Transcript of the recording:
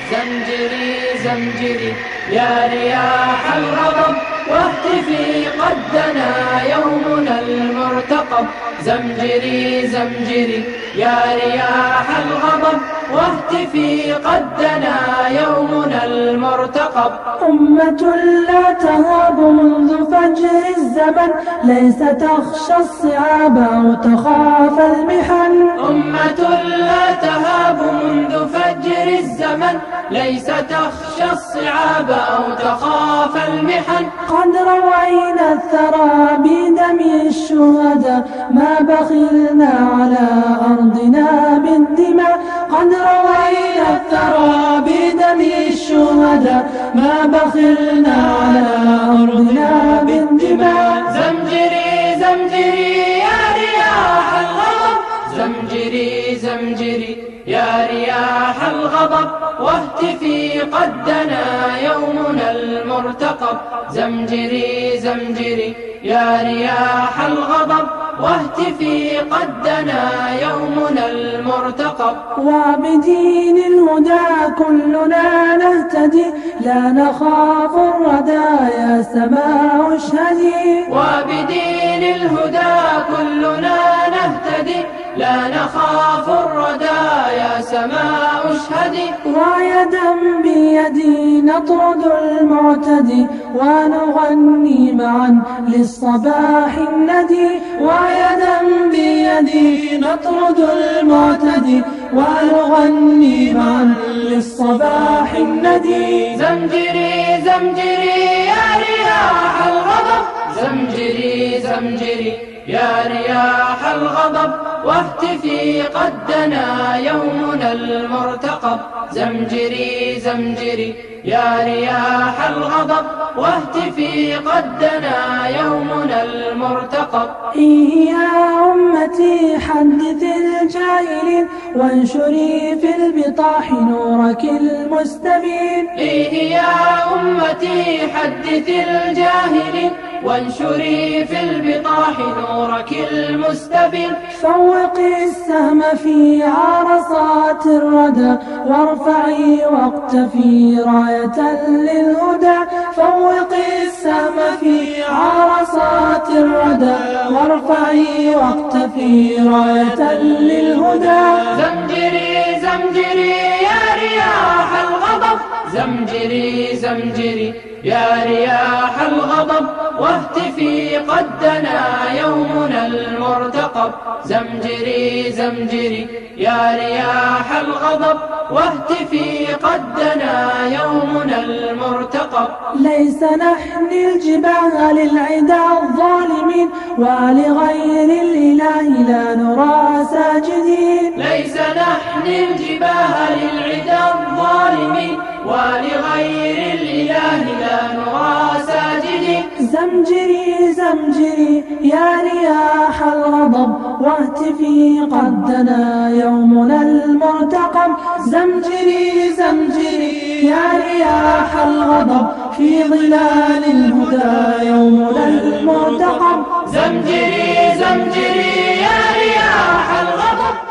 زمجري زمجري يا رياح الغضب واهتفي قد دنا يومنا المرتقب. زمجري زمجري يا رياح الغضب واهتفي قد دنا يومنا المرتقب. أمة لا تهاب منذ فجر الزمن، ليس تخشى الصعاب أو تخاف المحن. أمة لا تهاب منذ فجر الزمن، ليس تخشى الصعاب أو تخاف المحن. قد روينا الثرى بدم الشهداء، ما بخلنا على أرضنا بالدماء. قد روينا الثرى بدم الشهداء، ما بخلنا على أرضنا بالدماء. زمجري زمجري يا رياح الغضب، زمجري زمجري يا رياح الغضب واهتفي قد دنا يومنا المرتقب. زمجري زمجري يا رياح الغضب واهتفي قد دنا يومنا المرتقب. وبدين الهدى كلنا نهتدي، لا نخاف الردى يا سماء اشهدي. وبدين الهدى كلنا نهتدي، لا نخاف الردى يا سماء اشهدي. راية بيدي نطرد المعتدي، ونغني معا للصباح الندي. راية بيدي نطرد المعتدي، ونغني معا للصباح الندي. زمجري زمجري يا رياح الغضب، زمجري زمجري يا رياح الغضب واهتفي قد دنا يومنا المرتقب. زمجري زمجري يا رياح الغضب واهتفي قد دنا يومنا المرتقب. إيه يا أمتي حدث الجاهلين، وانشري في البطاح نورك المستبين. إيه يا أمتي حدث الجاهلين، وانشري في البطاح نورك المستبين. فوقي السهم في عرصات الردى، وارفعي واقتفي راية للهدى. فوقي السهم في عرصات الردى، وارفعي واقتفي راية للهدى. زمجري زمجري يا رياح الغضب، زمجري زمجري يا رياح الغضب واهتفي قد دنا يومنا المرتقب. زمجري زمجري يا رياح الغضب واهتفي قد دنا يومنا المرتقب. ليس نحني الجباه للعدا الظالمين، ولغير الإله لا نرى ساجدين. ليس نحني الجباه للعدا الظالمين، ولغير الإله لا نرى ساجدين. زمجري زمجري يا رياح الغضب واهتفي قد دنا يومنا المرتقب. زمجري زمجري يا رياح الغضب في ظلال الهدى يومنا المرتقب. زمجري زمجري يا رياح الغضب،